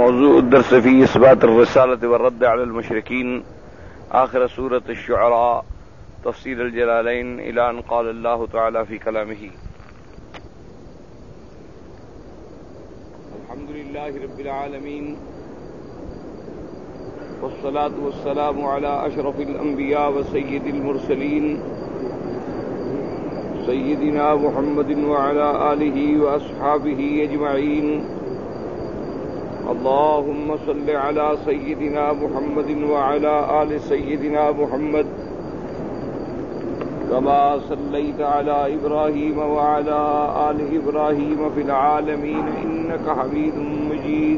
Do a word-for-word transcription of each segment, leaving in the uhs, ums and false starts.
موضوع الدرس في إثبات الرسالة والرد على المشركين، آخر سورة الشعراء، تفسير الجلالين، إلى أن قال الله تعالى في كلامه: الحمد لله رب العالمين، والصلاة والسلام على أشرف الأنبياء وسيد المرسلين سيدنا محمد وعلى آله وأصحابه أجمعين. اللهم صل على سيدنا محمد وعلى آل سيدنا محمد كما صليت على إبراهيم وعلى آل إبراهيم في العالمين إنك حميد مجيد.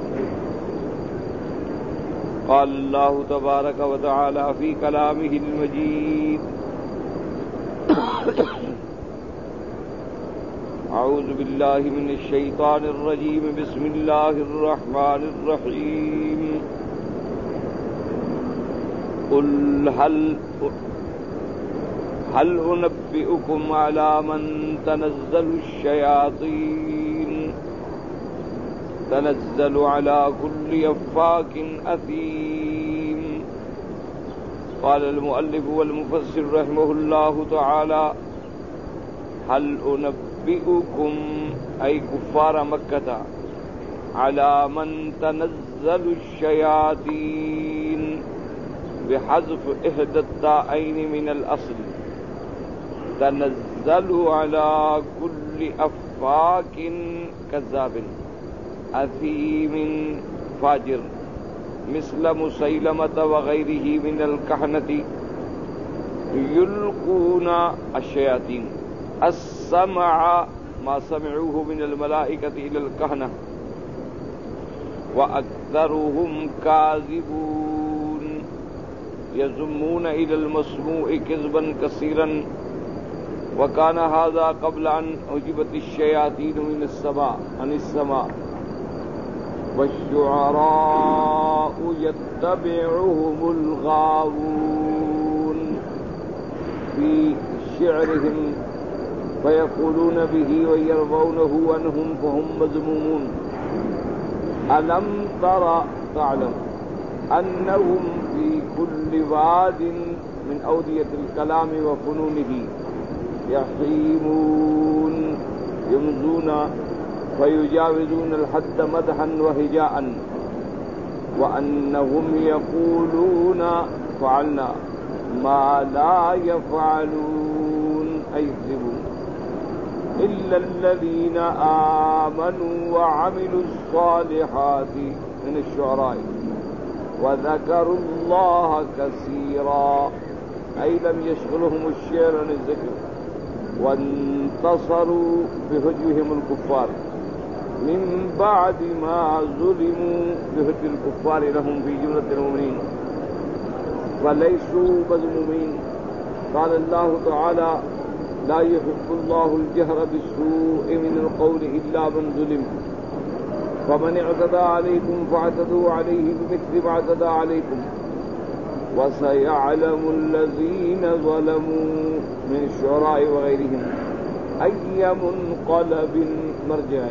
قال الله تبارك وتعالى في كلامه المجيد: أعوذ بالله من الشيطان الرجيم، بسم الله الرحمن الرحيم. قل هل هل أنبئكم على من تنزل الشياطين تنزل على كل أفاك أثيم. قال المؤلف والمفسر رحمه الله تعالى: هل أنبئكم أي كفار مكة على من تنزل الشياطين بحذف إحدى التاءين من الأصل، تنزل على كل أفاك كذاب أثيم فاجر مثل مسيلمة وغيره من الكهنة يلقون الشياطين السمع ما سمعوه من الملائكة إلى الكهنة وأكثرهم كاذبون يزمون إلى المسموع كذبا كثيرا. وكان هذا قبل أن أجبت الشياطين من السماء عن السماء، والشعراء يتبعهم الغاوون في شعرهم فيقولون به ويرضونه عنهم فهم مذمومون. ألم تر تعلم أنهم في كل واد من أودية الكلام وفنونه يحيمون يمزون فيجاوزون الحد مدحا وهجاء، وأنهم يقولون فعلنا ما لا يفعلون أي يكذبون، إلا الذين آمنوا وعملوا الصالحات من الشعراء وذكروا الله كثيرا أي لم يشغلهم الشعر عن الذكر، وانتصروا بهجوهم الكفار من بعد ما ظلموا بهجو الكفار لهم في جملة المؤمنين فليسوا مذمومين. قال الله تعالى: لا يحب الله الجهر بالسوء من القول إلا من ظلم، فمن اعتدى عليكم فاعتدوا عليه بمثل ما اعتدى عليكم، وسيعلم الذين ظلموا من الشعراء وغيرهم أي منقلب مرجع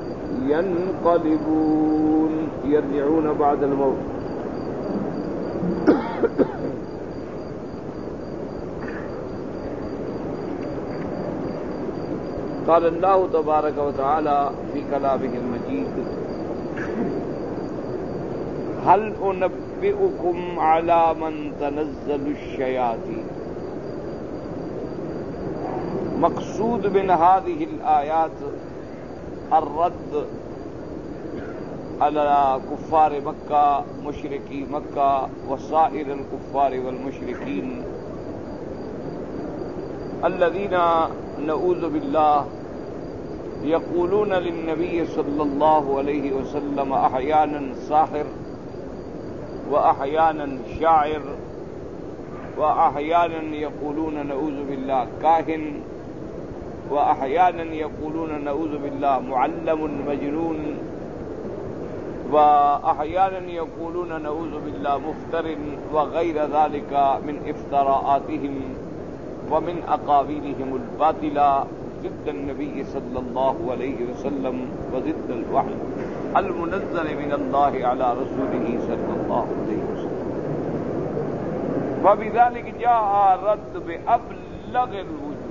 ينقلبون يرجعون بعد الموت. قال الله تبارك وتعالى في كلامه المجيد: هل أنبئكم على من تنزل الشياطين. مقصود من هذه الآيات الرد على كفار مكة مشركي مكة وسائر الكفار والمشركين الذين نعوذ بالله يقولون للنبي صلى الله عليه وسلم أحيانا ساحر وأحيانا شاعر وأحيانا يقولون نعوذ بالله كاهن وأحيانا يقولون نعوذ بالله معلم مجنون وأحيانا يقولون نعوذ بالله مفتر وغير ذلك من افتراءاتهم ومن أقاويلهم الباطلة ضد النبي صلی اللہ علیہ وسلم وضد الوحی. المنزل من اللہ علی رسولہ صلی اللہ علیہ وسلم. وبذلك جاء رد بأبلغ الوجوه.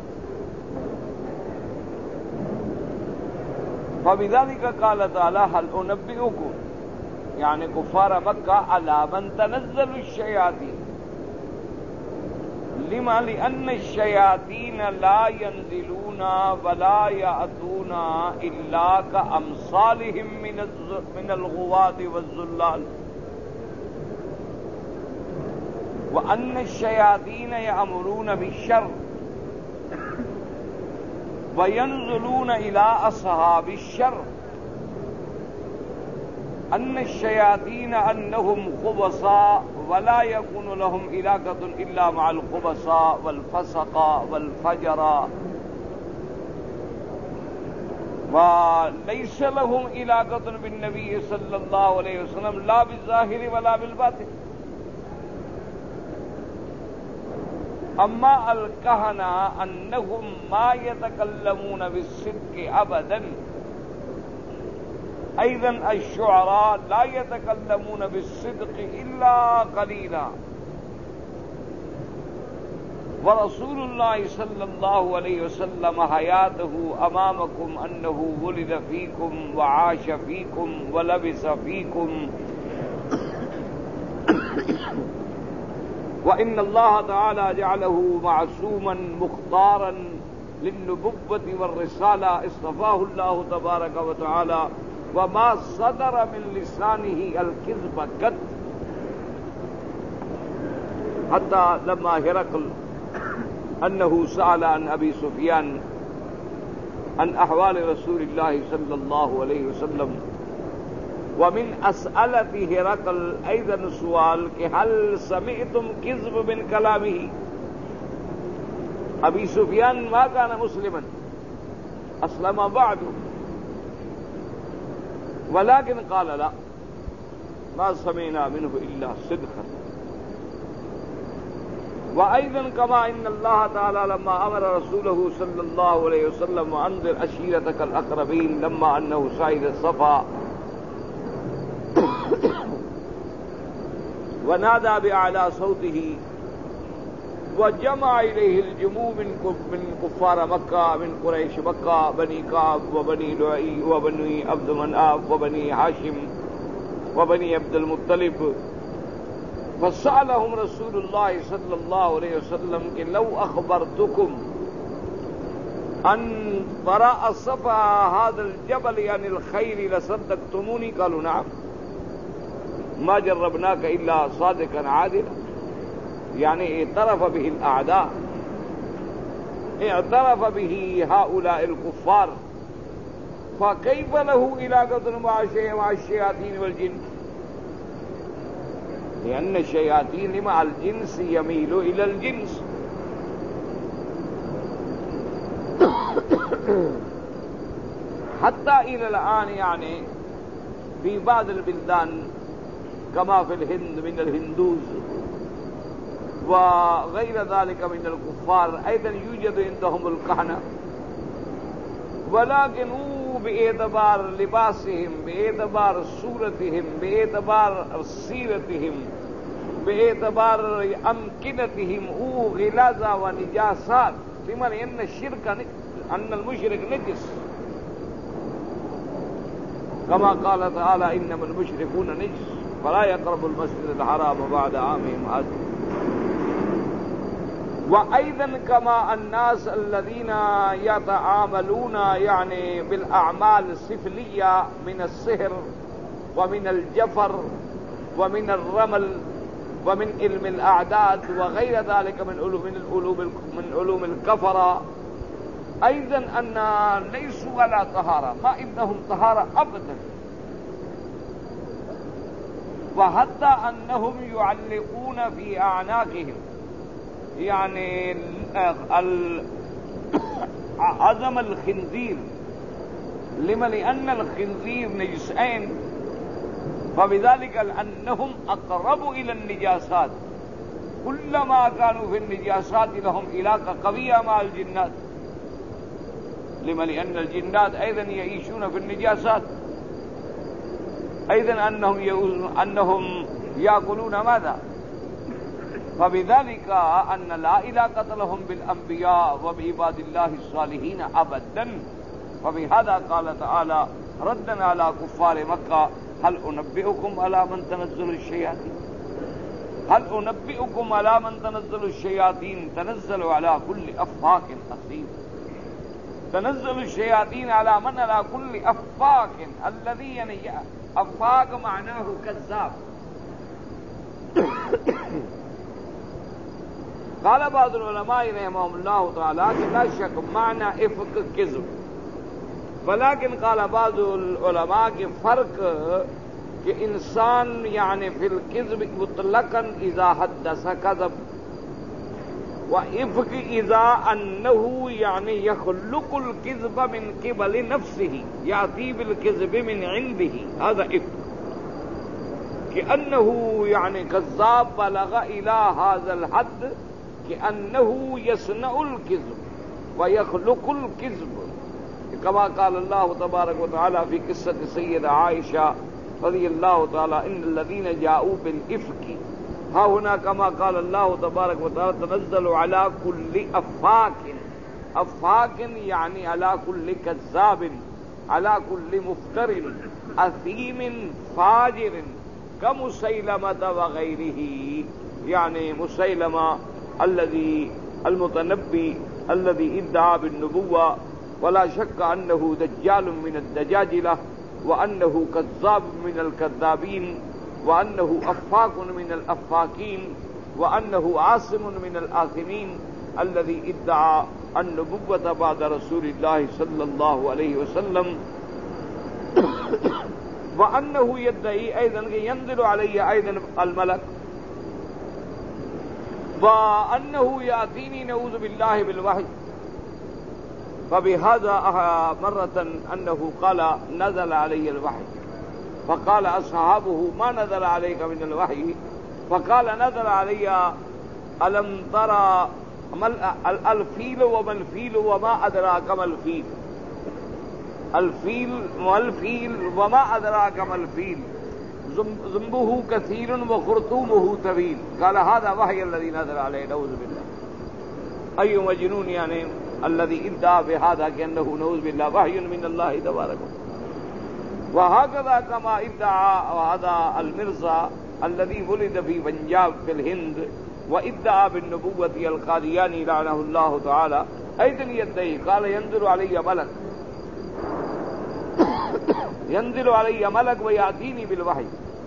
وبذلك قال تعالى هل أنبئكم يعني كفار مكة على من تنزل الشياطين. لما لأن الشياطين لا ينزلون ولا يأتون إلا كأمثالهم من الغواة والزلال. وأن الشياطين يأمرون بالشر وينزلون إلى أصحاب الشر. أن الشياطين أنهم خبثاء ولا يكون لهم علاقة إلا مع الخبثاء والفسقاء والفجراء وليس لهم علاقة بالنبي صلى الله عليه وسلم لا بالظاهر ولا بالباطن. اما الکہنہ انہم ما یتکلمون بالصدق ابدا. ایضا الشعراء لا یتکلمون بالصدق الا قلیلا. ورسول اللہ صلی اللہ علیہ وسلم حیاتہ امامکم انہ ولد فیکم وعاش فیکم ولبس فیکم وإن الله تعالى جعله معصوما مختارا للنبوة والرسالة. اصطفاه الله تبارك وتعالى وما صدر من لسانه الكذب قط. حتى لما هرقل أنه سأل عن أبي سفيان عن أحوال رسول الله صلى الله عليه وسلم. ومن أسئلة هرقل أيضا سؤال کہ هل سمعتم كذب من كلامه. أبي سفيان ما كان مسلما أسلم بعد ولكن قال لا ما سمعنا منه إلا صدقا. وأيضا كما إن الله تعالى لما أمر رسوله صلى الله عليه وسلم وأنذر عشيرتك الأقربين لما أنه صعد الصفا ونادى بأعلى صوته وجمع إليه الجموع من كفار مكة من قريش مكة بني كعب وبني لؤي وبني عبد مناف وبني هاشم وبني عبد المطلب. فسألهم رسول الله صلى الله عليه وسلم کہ لو أخبرتكم أن براء صفا هذا الجبل عن الخير لصدقتموني. قالوا نعم ما جربناك إلا صادقا عادلا. يعني اعترف به الأعداء اعترف به هؤلاء الكفار. فكيف له علاقة مع الشياطين والجن؟ لأن الشياطين مع الجنس يميل إلى الجنس. حتى إلى الآن يعني في بعض البلدان كما في الهند من الهندوز وغير ذلك من الكفار أيضا يوجد عندهم الكهنة. ولكن باعتبار لباسهم باعتبار صورتهم باعتبار سيرتهم باعتبار أمكنتهم غلاظة ونجاسات. لمن أن الشرك أن المشرك نجس كما قال تعالى إنما المشركون نجس فلا يقرب المسجد الحرام بعد عامهم هذا. وأيضا كما الناس الذين يتعاملون يعني بالأعمال السفلية من السحر ومن الجفر ومن الرمل ومن علم الأعداد وغير ذلك من علوم من علوم الكفرة أيضا أن ليسوا على طهارة ما عندهم طهارة أبدا. وحتى أنهم يعلقون في أعناقهم يعني عظم الخنزير. لما لأن الخنزير نجسين فبذلك أنهم أقرب إلى النجاسات. كلما كانوا في النجاسات لهم علاقة قوية مع الجنات. لما لأن الجنات أيضا يعيشون في النجاسات. أيضا أنهم يؤذون أنهم يأكلون ماذا؟ فبذلك أن لا علاقة لهم بالأنبياء وبعباد الله الصالحين أبدا. فبهذا قال تعالى ردا على كفار مكة هل أنبئكم على من تنزل الشياطين هل أنبئكم على من تنزل الشياطين تنزل على كل أفاك أثيم. تنزل الشياطين على من؟ على كل أفاك. الذي يعني أفاك معناه كذاب. قال بعض العلماء رحمهم الله تعالى لا شك معنى افك كذب، ولكن قال بعض العلماء کہ فرق کہ انسان یعنی فی الکذب مطلقا اذا حدث کذب وافک اذا انه یعنی یخلق الکذب من قبل نفسه یاتی بالکذب من عنده هذا افک، کہ انه یعنی کذاب بلغ الى هذا الحد کہ انه يصنع الكذب ويخلق الكذب، كما قال الله تبارك وتعالى في قصة السيدة عائشة رضي الله تعالى إن الذين جاءوا بالإفك ها هنا كما قال الله تبارك وتعالى تنزل على كل أفاك. أفاك يعني على كل كذاب على كل مفتر أثيم فاجر كمسيلمة وغيره، يعني مسيلمة الذي المتنبي الذي ادعى بالنبوة ولا شك أنه دجال من الدجاجلة وأنه كذاب من الكذابين وأنه أفاك من الأفاكين وأنه عاصم من الآثمين الذي ادعى النبوة بعد رسول الله صلى الله عليه وسلم وأنه يدعي أيضا ينزل علي أيضا الملك وأنه يأتيني نعوذ بالله بالوحي. فبهذا مرة أنه قال نزل علي الوحي فقال أصحابه ما نزل عليك من الوحي؟ فقال نزل علي ألم ترى الفيل وما الفيل وما أدراك ما الفيل الفيل ما الفيل وما أدراك ما الفيل ذنبه كثير وخرطومه طويل. قال هذا وحي الذي نزل عليه نعوذ بالله. أي مجنون يعني الذي ادعى بهذا كأنه نعوذ بالله وحي من الله تبارك. وهكذا كما ادعى هذا المرزا الذي ولد في بنجاب في الهند وادعى بالنبوة القادياني لعنه الله تعالى أيضا يدعي قال ينزل علي ملك ينزل علي ملك ويأتيني بالوحي.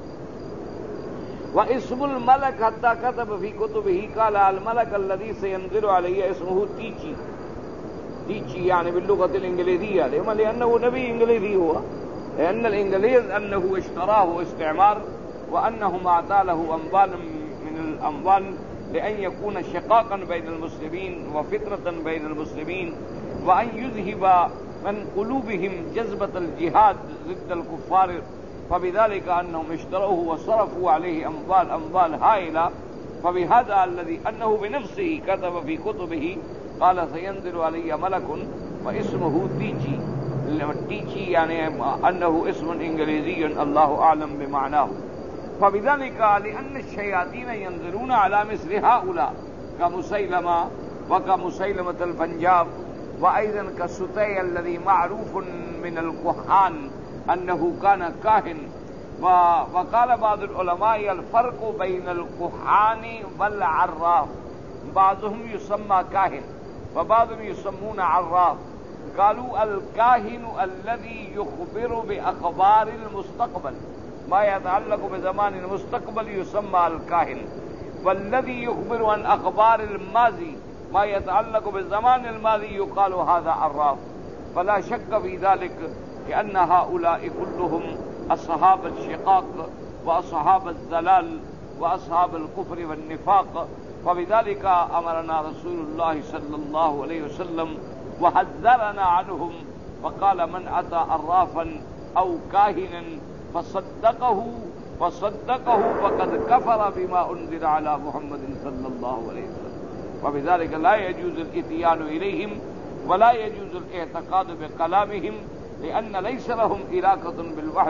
واسم الملك حتى كتب في كتبه قال الملك الذي سينزل علي اسمه تيجي. تيجي يعني باللغة الإنجليزية لأنه نبي إنجليزي هو، لأن الإنجليز أنه اشتراه استعمار وأنه أعطى له أموال من الأموال لأن يكون شقاقا بين المسلمين وفتنة بين المسلمين وأن يذهب من قلوبهم جذبة الجهاد ضد الكفار. فبذلك أنهم اشتروه وصرفوا عليه أموال أموال هائلة. فبهذا الذي أنه بنفسه كتب في كتبه قال سينزل علي ملك واسمه تيجي. تيجي يعني أنه اسم إنجليزي الله أعلم بمعناه. فبذلك لأن الشياطين ينزلون على مثل هؤلاء كمسيلمة وكمسيلمة البنجاب وأيضا كالسطي الذي معروف من الكهان أنه كان كاهن. وقال بعض العلماء الفرق بين الكهان والعراف، بعضهم يسمى كاهن وبعضهم يسمون عراف. قالوا الكاهن الذي يخبر بأخبار المستقبل ما يتعلق بزمان المستقبل يسمى الكاهن، والذي يخبر عن أخبار الماضي ما يتعلق بالزمان الماضي يقال هذا عراف. فلا شك في ذلك لأن هؤلاء كلهم أصحاب الشقاق وأصحاب الزلال وأصحاب الكفر والنفاق. فبذلك أمرنا رسول الله صلى الله عليه وسلم وحذرنا عنهم وقال من أتى عرافا أو كاهنا فصدقه فصدقه فقد كفر بما أنزل على محمد صلى الله عليه وسلم. وبذلك لا يجوز الاتيان إليهم ولا يجوز الاعتقاد بكلامهم لأن ليس لهم علاقة بالوحي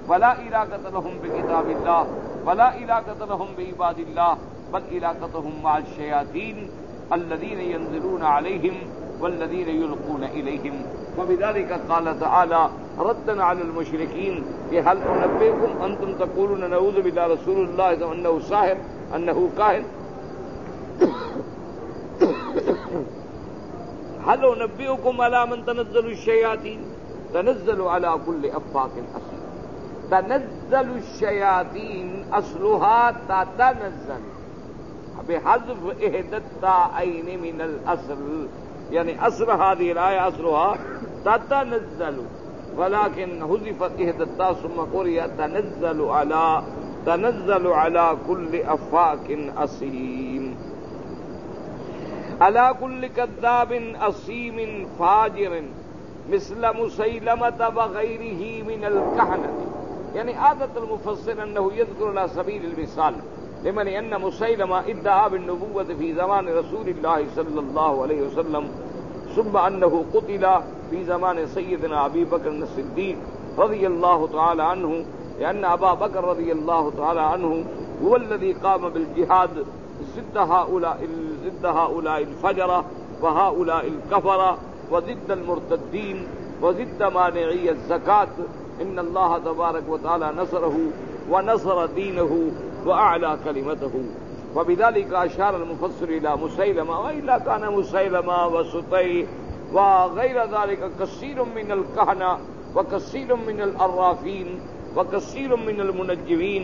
ولا علاقۃ لهم بکتاب اللہ ولا علاقۃ لهم بعباد اللہ بل علاقتهم مع الشیاطین الذین ينزلون علیہم والذین یلقون الیہم وبذلك قال تعالی ردا على المشرکین کہ هل انبئکم انتم تقولون نعوذ باللہ رسول اللہ انه ساحر انه کاہن هل انبئکم على من تنزل الشیاطین تنزل على كل افاک اثیم تنزل الشیاطین اصلها تتنزل بحذف احدى التاءين من الاصل یعنی اصل هذه الآية اصلها تتنزل ولكن حذفت احدى التاء ثم قرئ تنزل على تنزل على كل افاك اثيم على كل كذاب اثيم فاجر مثل مسيلمة وغيره من الكهنة یعنی عادت المفسر انه يذكر على سبيل المثال لمن ان مسيلمة ادعى بالنبوة في زمان رسول الله صلى الله عليه وسلم ثم انه قتل في زمان سيدنا ابي بكر الصديق رضي الله تعالى عنه لان ابا بكر رضي الله تعالى عنه هو الذي قام بالجهاد ضد هؤلاء ضد هؤلاء الفجرة وهؤلاء الكفرة وضد المرتدين وضد مانعي الزكاة ان الله تبارك وتعالى نصره ونصر دينه وأعلى كلمته وبذلك أشار المفسر إلى مسيلمة وإلا كان مسيلمة وسطي وغير ذلك كثير من الكهنة وكثير من الأرافين وكثير من المنجمين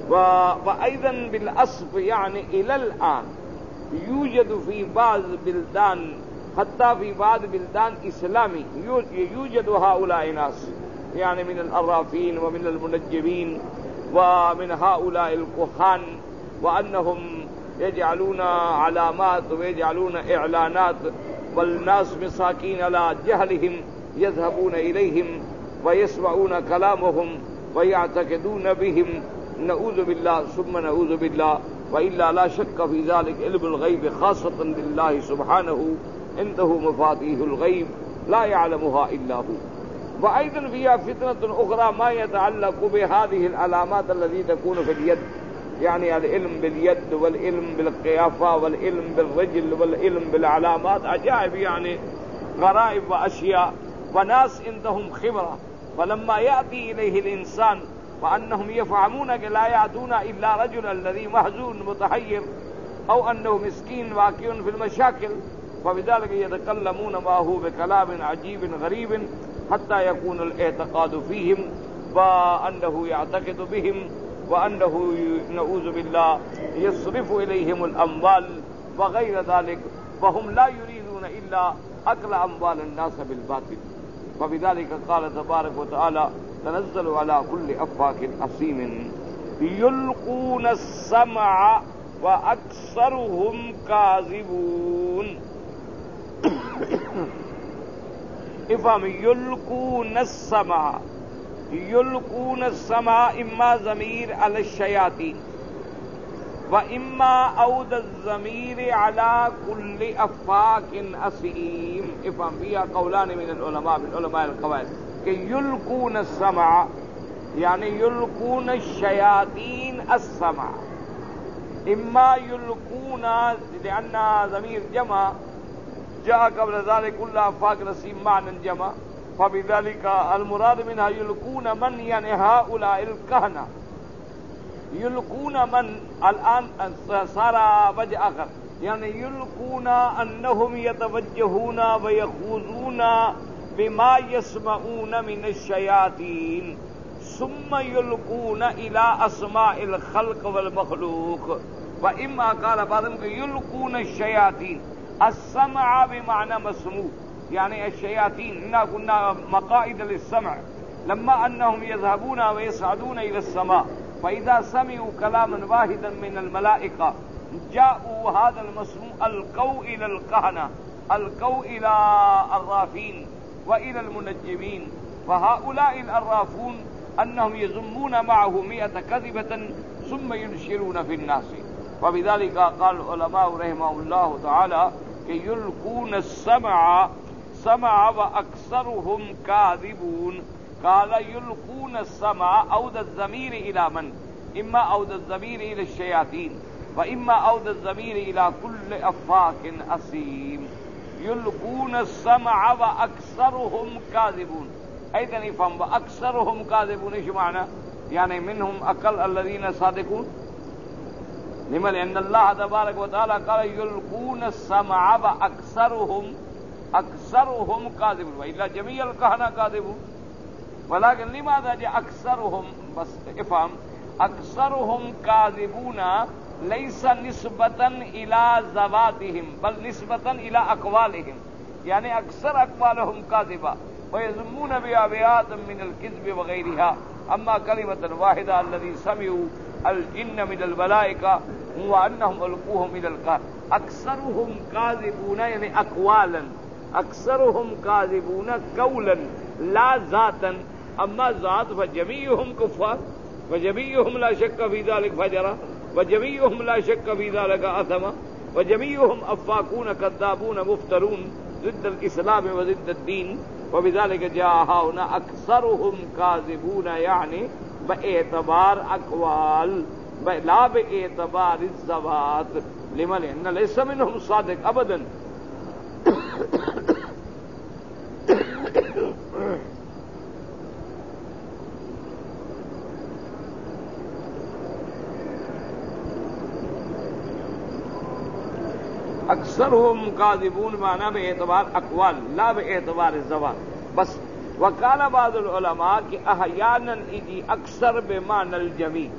وأيضا بالأصف يعني إلى الآن يوجد في بعض بلدان حتى في بعض بلدان إسلامي يوجد هؤلاء الناس يعني من الأرافين ومن المنجمين ومن هؤلاء الكهان وأنهم يجعلون علامات ويجعلون إعلانات والناس مساكين على جهلهم يذهبون إليهم ويسمعون كلامهم ويعتقدون بهم نعوذ بالله ثم نعوذ بالله وإلا لا شك في ذلك علم الغيب خاصة لله سبحانه عنده مفاتيح الغيب لا يعلمها إلا هو وأيضا فيها فتنة أخرى ما يتعلق بهذه العلامات التي تكون في اليد يعني العلم باليد والعلم بالقيافة والعلم بالرجل والعلم بالعلامات عجائب يعني غرائب وأشياء وناس عندهم خبرة فلما يأتي إليه الإنسان وأنهم يفهمون لا يأتون إلا رجل الذي محزون متحير أو أنه مسكين واقع في المشاكل فبذلك يتكلمون معه بكلام عجيب غريب حتى يكون الاعتقاد فيهم وأنه يعتقد بهم وأنه نعوذ بالله يصرف إليهم الأموال وغير ذلك وهم لا يريدون إلا أكل أموال الناس بالباطل وبذلك قال تبارك وتعالى تنزل على كل أفاك أثيم يلقون السمع وأكثرهم كاذبون افهم يلقون السمع يلقون السمع اما ضمير على الشياطين واما عود الضمير على كل افاك اثيم افهم فيها قولان من العلماء من علماء القواعد کہ يلقون السمع يعني يلقون الشياطين السمع اما يلقون لان ضمير جمع جاء قبل ذلك كل افاق نسيم معنى جمع فبذلك المراد منها يلقون من يعني هؤلاء الكهنة يلقون من الآن صار وجه آخر يعني يلقون أنهم يتوجهون ويخوضون بما يسمعون من الشياطين ثم يلقون إلى أسماء الخلق والمخلوق وإما قال بعضهم يلقون الشياطين السمع بمعنى مسموع يعني الشياطين إنا كنا مقاعد للسمع لما أنهم يذهبون ويصعدون إلى السماء فإذا سمعوا كلاما واحدا من الملائكة جاءوا هذا المسموع القوا إلى الكهنة القوا إلى الرافين وإلى المنجمين فهؤلاء الأرافون أنهم يزمون معه مئة كذبة ثم ينشرون في الناس وبذلك قال العلماء رحمه الله تعالى يلقون السمع سمع واكثرهم كاذبون قال يلقون السمع عود الضمير إلى من؟ إما عود الضمير إلى الشياطين وإما عود الضمير إلى كل أفاك أثيم. يلقون السمع وأكثرهم كاذبون. أيضا يفهم وأكثرهم كاذبون إيش معنى؟ يعني منهم أقل الذين صادقون. لما لأن الله تبارك وتعالى قال يلقون السمع وأكثرهم أكثرهم كاذبون وإلا جميع الكهنة كاذبون. ولكن لماذا جاء أكثرهم؟ بس افهم أكثرهم كاذبون ليس نسبة إلى ذواتهم بل نسبة إلى أقوالهم، يعني أكثر أقوالهم كاذبة ويذمون بأبيات من الكذب وغيرها. أما كلمة واحدة الذي سمعوا الجن من الملائكة هو أنهم ألقوهم إلى الكهف. أكثرهم كاذبون يعني أقوالا، أكثرهم كاذبون قولا لا ذاتا. أما ذات فجميعهم كفار وجميعهم لا شك في ذلك فجرا وجميعهم لا شك في ذلك أثما وجميعهم أفاكون كذابون مفترون ضد الإسلام وضد الدين. وبذلك جاء هنا أكثرهم كاذبون يعني باعتبار أقوال لا باعتبار الذوات. لما لأن ليس منهم صادق أبدا. أكثرهم كاذبون معنى باعتبار أقوال لا باعتبار الذوات بس. وقال بعض العلماء کہ احيانا يجي أكثر بمعنى الجميع،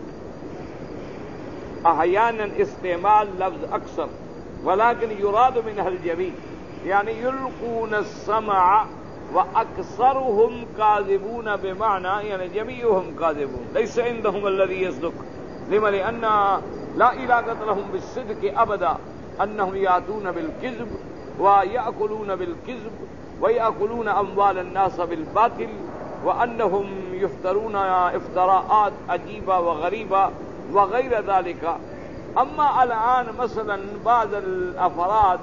احيانا استعمال لفظ أكثر ولكن يراد منها الجميع، يعني يلقون السمع وأكثرهم كاذبون بمعنى يعني جميعهم كاذبون ليس عندهم الذي يصدق. لما لأن لا علاقة لهم بالصدق أبدا، أنهم يأتون بالكذب ويأكلون بالكذب ويأكلون أموال الناس بالباطل وأنهم يفترون افتراءات عجيبة وغريبة وغير ذلك. أما الآن مثلا بعض الأفراد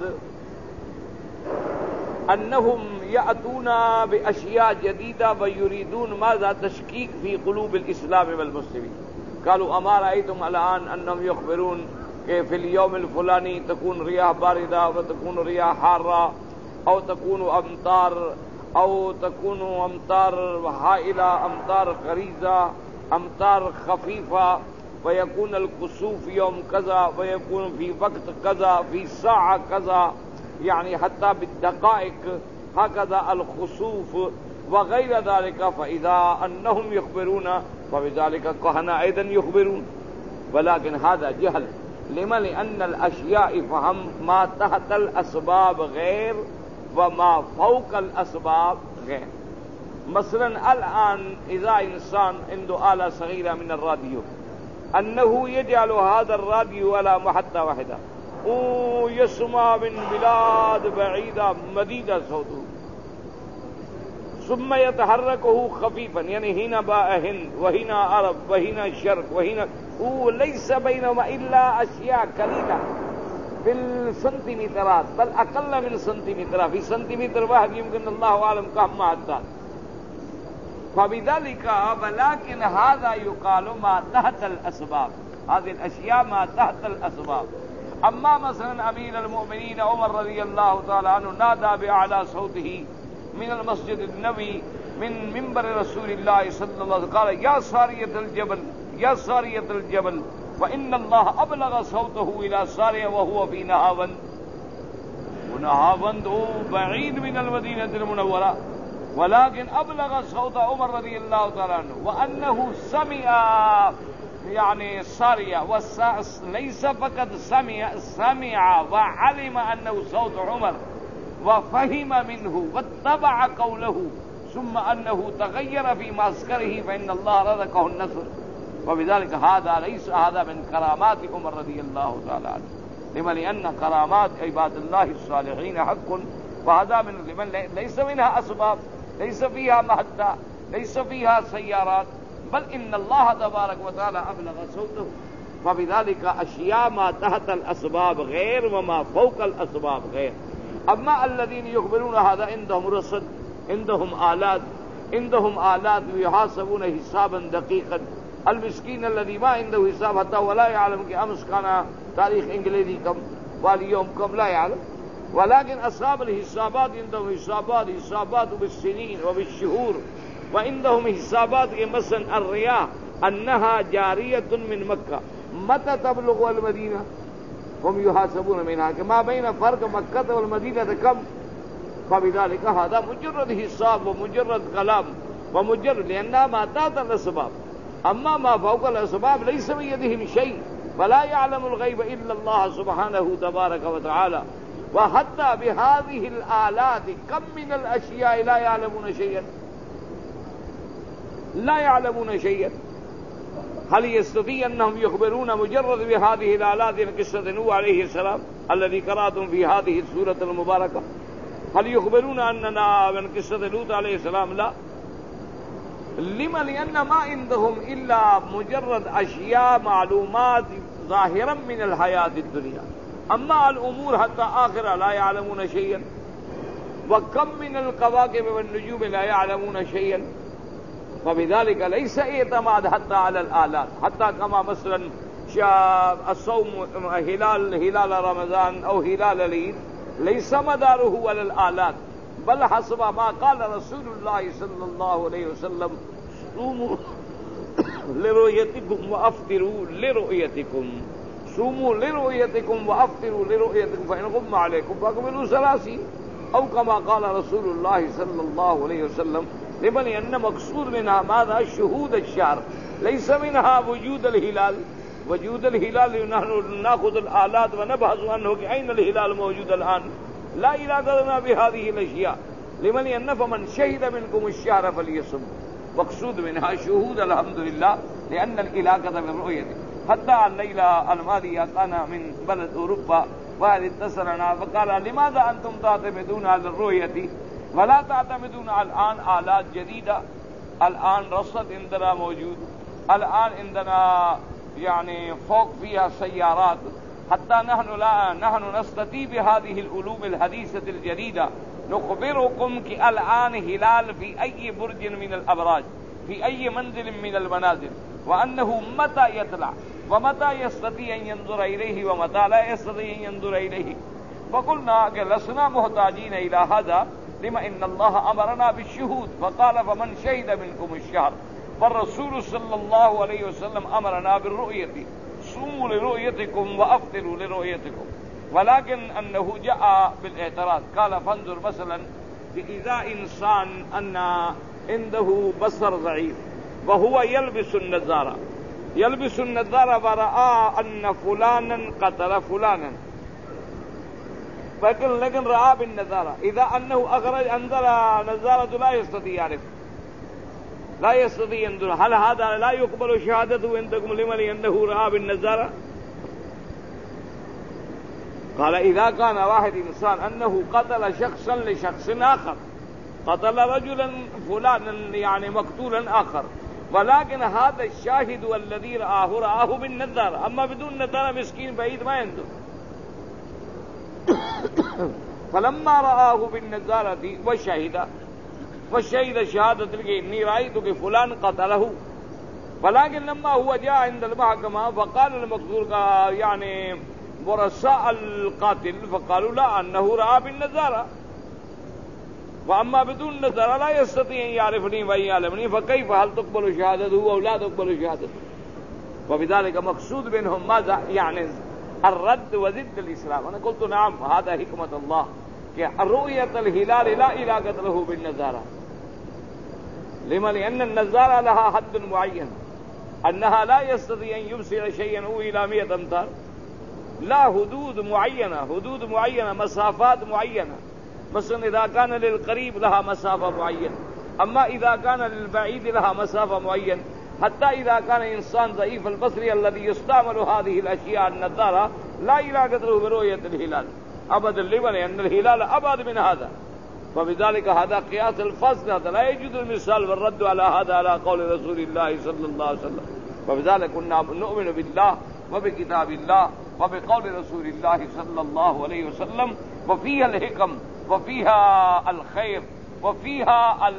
أنهم يأتون بأشياء جديدة ويريدون ماذا؟ تشكيك في قلوب الإسلام والمسلمين. قالوا أما رأيتم الآن أنهم يخبرون کہ في اليوم الفلاني تكون رياح باردة وتكون رياح حارة أو تكون أمطار أو تكون أمطار هائلة أمطار غريزة أمطار خفيفة ويكون الكسوف يوم كذا ويكون في وقت كذا في ساعة كذا، يعني حتى بالدقائق هكذا الخسوف وغير ذلك. فإذا أنهم يخبرون فبذلك كهنة أيضا يخبرون، ولكن هذا جهل. لما لأن الأشياء فهم ما تحت الأسباب غير وما فوق الأسباب غير. مثلا الآن إذا إنسان عنده آلة صغيرة من الراديو أنه يجعل هذا الراديو على محطة واحدة ويسمع من بلاد بعيدة مديدة صوته ثم يتحركه خفيفا، يعني هنا باء هند وهنا عرب وهنا الشرق وهنا، وليس بينهما إلا أشياء قليلة في السنتيمترات بل أقل من سنتيمتر. في سنتيمتر واحد يمكن الله أعلم كم معدات. فبذلك ولكن هذا يقال ما تحت الأسباب، هذه الأشياء ما تحت الأسباب. أما مثلا أمير المؤمنين عمر رضي الله تعالى عنه نادى بأعلى صوته من المسجد النبوي من منبر رسول الله صلى الله عليه وسلم قال يا سارية الجبل يا سارية الجبل وإن الله أبلغ صوته إلى سارية وهو في نهاوند، ونهاوند بعيد من المدينة المنورة، ولكن أبلغ صوت عمر رضي الله تعالى عنه وأنه سمع يعني سارية وليس فقط سمع سمع وعلم أنه صوت عمر وفهم منه واتبع قوله ثم أنه تغير في معسكره فإن الله رزقه النصر. وبذلك هذا ليس هذا من كرامات عمر رضي الله تعالى عنه، لما لأن كرامات عباد الله الصالحين حق، وهذا من لمن ليس منها أسباب، ليس فيها محطة، ليس فيها سيارات، بل إن الله تبارك وتعالى أبلغ صوته. فبذلك أشياء ما تحت الأسباب غير وما فوق الأسباب غير. أما الذين يخبرون هذا عندهم رصد، عندهم آلات، عندهم آلات يحاسبون حسابا دقيقا المسكين الذي ما عنده حساب حتى ولا يعلم کہ امس کانا تاریخ انگلیزی کم والیوم کم لا يعلم ولكن أصحاب الحسابات عندهم حسابات حسابات بالسنين وبالشهور وعندهم حسابات مثلا الرياح أنها جارية من مكة متى تبلغ المدينة هم يحاسبون منها كما بين فرق مكة والمدينة كم فبذلك هذا مجرد حساب ومجرد كلام ومجرد لأنها ما تحت الأسباب أما ما فوق الأسباب ليس بيدهم شيء ولا يعلم الغيب إلا الله سبحانه تبارك وتعالى وحتى بهذه الآلات كم من الأشياء لا يعلمون شيئا لا يعلمون شيئا هل يستطيع أنهم يخبرون مجرد بهذه الآلات من قصة نوح عليه السلام الذي قرأتم في هذه السورة المباركة هل يخبرون أننا من قصة لوط عليه السلام لا لما لأن ما عندهم إلا مجرد أشياء معلومات ظاهرا من الحياة الدنيا أما الأمور حتى آخرة لا يعلمون شيئا وكم من الكواكب والنجوم لا يعلمون شيئا فبذلك ليس اعتماد حتى على الآلات حتى كما مثلا الصوم هلال هلال رمضان أو هلال العيد ليس مداره على الآلات بل حسب ما قال رسول الله صلى الله عليه وسلم صوموا لرؤيتكم وأفطروا لرؤيتكم صوموا لرؤيتكم وأفطروا لرؤيتكم فإن غم عليكم فاكملوا ثلاثين أو كما قال رسول الله صلى الله عليه وسلم لمن أن مقصود منها ماذا شهود الشهر ليس منها وجود الهلال وجود الهلال نحن نأخذ الآلات ونبحث عنه أين الهلال موجود الآن لا علاقة لنا بهذه الأشياء لمن أن فمن شهد منكم الشهر فليصم مقصود منها شهود الحمد لله لأن العلاقة بالرؤية حتى الليلة الماضية كان من بلد أوروبا وهذا اتصلنا فقال لماذا أنتم تعتمدون على الرؤية ولا تعتمدون الآن آلات جديدة الآن رصد عندنا موجود الآن عندنا يعني فوق فيها سيارات حتى نحن لا نحن نستطيع بهذه العلوم الحديثة الجديدة نخبركم الآن هلال في أي برج من الأبراج في أي منزل من المنازل وأنه متى يطلع ومتى يستطيع أن ينظر إليه ومتى لا يستطيع أن ينظر إليه فقلنا لسنا محتاجين إلى هذا لما إن الله أمرنا بالشهود فقال فمن شهد منكم الشهر فالرسول صلى الله عليه وسلم أمرنا بالرؤية صوموا لرؤيتكم وأفطروا لرؤيتكم ولكن أنه جاء بالاعتراض قال فانظر مثلا إذا إنسان أن عنده بصر ضعيف وهو يلبس النظارة يلبس النظارة ورأى أن فلانا قتل فلانا لكن لكن رأى بالنظارة إذا أنه أخرج أنزل نظارة لا يستطيع يعرف لا يستطيع ينظر هل هذا لا يقبل شهادته عندكم لمن أنه رأى بالنظارة قال إذا كان واحد إنسان أنه قتل شخصا لشخص آخر قتل رجلا فلانا يعني مقتولا آخر ولكن هذا الشاهد الذي رآه رآه بالنظارة أما بدون نظارة مسكين بعيد ما ينظر فلما رآه بالنظارة وشهد وشهد شهادة إني رأيت فلان قتله ولكن لما هو جاء عند المحكمة فقال المقتول يعني ورثاء القاتل فقالوا لا أنه رأى بالنظارة وأما بدون نظارة لا يستطيع أن يعرفني ويعلمني فكيف هل تقبل شهادته أو لا تقبل شهادته وبذلك مقصود منهم ماذا يعني الرد وضد الإسلام أنا قلت نعم هذا حكمة الله رؤية الهلال لا علاقة له بالنظارة لما لأن النظارة لها حد معين أنها لا يستطيع أن يبصر شيئا هو إلى مئة أمتار لا حدود معينة حدود معينة مسافات معينة مثلا إذا كان للقريب لها مسافة معينة أما إذا كان للبعيد لها مسافة معينة حتى إذا كان إنسان ضعيف البصري الذي يستعمل هذه الأشياء النظارة لا علاقة له برؤية الهلال أبدا لمن لأن الهلال أبعد من هذا فبذلك هذا قياس الفصل هذا لا يجوز المثال والرد على هذا على قول رسول الله صلى الله عليه وسلم فبذلك كنا نؤمن بالله وبكتاب الله وبقول رسول الله صلى الله عليه وسلم وفيها الحكم وفيها الخير وفيها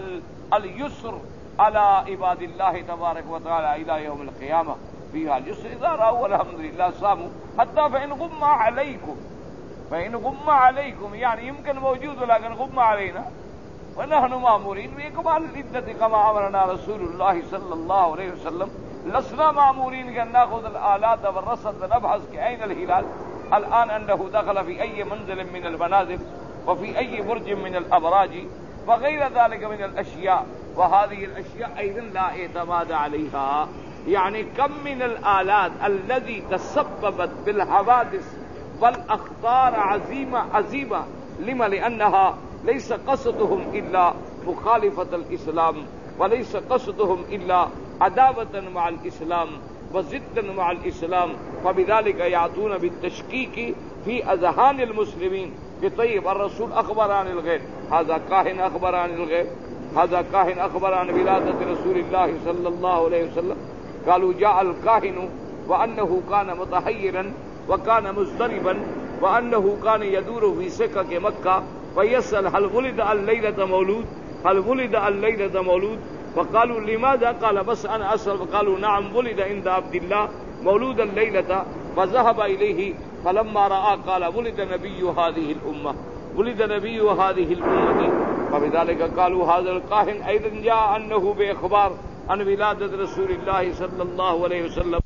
اليسر على عباد الله تبارك وتعالى الى يوم القيامه فيها اليسر اذا راوا الحمد لله صاموا حتى فان غم عليكم فان غم عليكم يعني يمكن موجود لكن غم علينا ونحن مامورين بإكمال العدة كما أمرنا رسول الله صلى الله عليه وسلم. لسنا مامورين أن نأخذ الآلات والرصد ونبحث أين الهلال الآن أنه دخل في أي منزل من المنازل وفي أي برج من الأبراج وغير ذلك من الأشياء، وهذه الأشياء أيضا لا اعتماد عليها. يعني كم من الآلات التي تسببت بالحوادث والأخطار عظيمة عظيمة. لما؟ لأنها ليس قصدهم إلا مخالفة الإسلام وليس قصدهم إلا عداوة مع الإسلام وضدا مع الإسلام، فبذلك يأتون بالتشكيك في أذهان المسلمين. طيب الرسول أخبر عن الغيب، هذا كاهن أخبر عن الغيب، هذا كاهن أخبر عن ولادة رسول الله صلى الله عليه وسلم. قالوا جاء الكاهن وأنه كان متحيرا وكان مضطربا وأنه كان يدور في سكك مكة فيسأل هل ولد الليلة مولود، هل ولد الليلة مولود، فقالوا لماذا؟ قال بس أنا أسأل. فقالوا نعم ولد عند عبد الله مولود الليلة، فذهب إليه فلما رأى قال ولد نبي هذه الأمة، ولد نبي هذه الأمة. فبذلك قالوا هذا الكاهن أيضا جاء أنه بإخبار عن ولادة رسول الله صلى الله عليه وسلم